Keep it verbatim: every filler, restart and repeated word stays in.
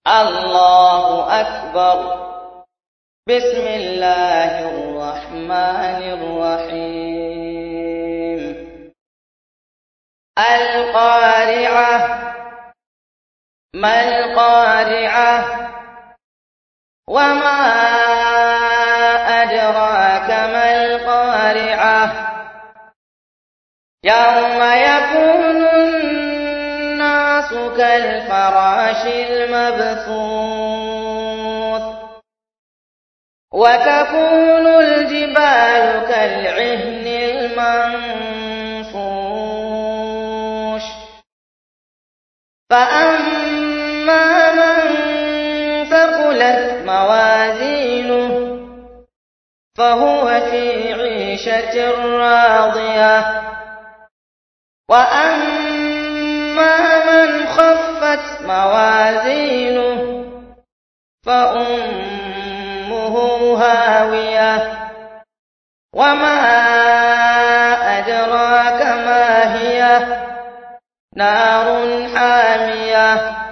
الله أكبر. بسم الله الرحمن الرحيم. القارعة. ما القارعة؟ وما أدراك ما القارعة؟ يوم يكون الناس كالفراش المبثوث وتكون الجبال كالعهن المنفوش فأما من ثقلت موازينه فهو في عيشة راضية وأما من خفت موازينه فأمه هاوية وما أدراك ما هي نار حامية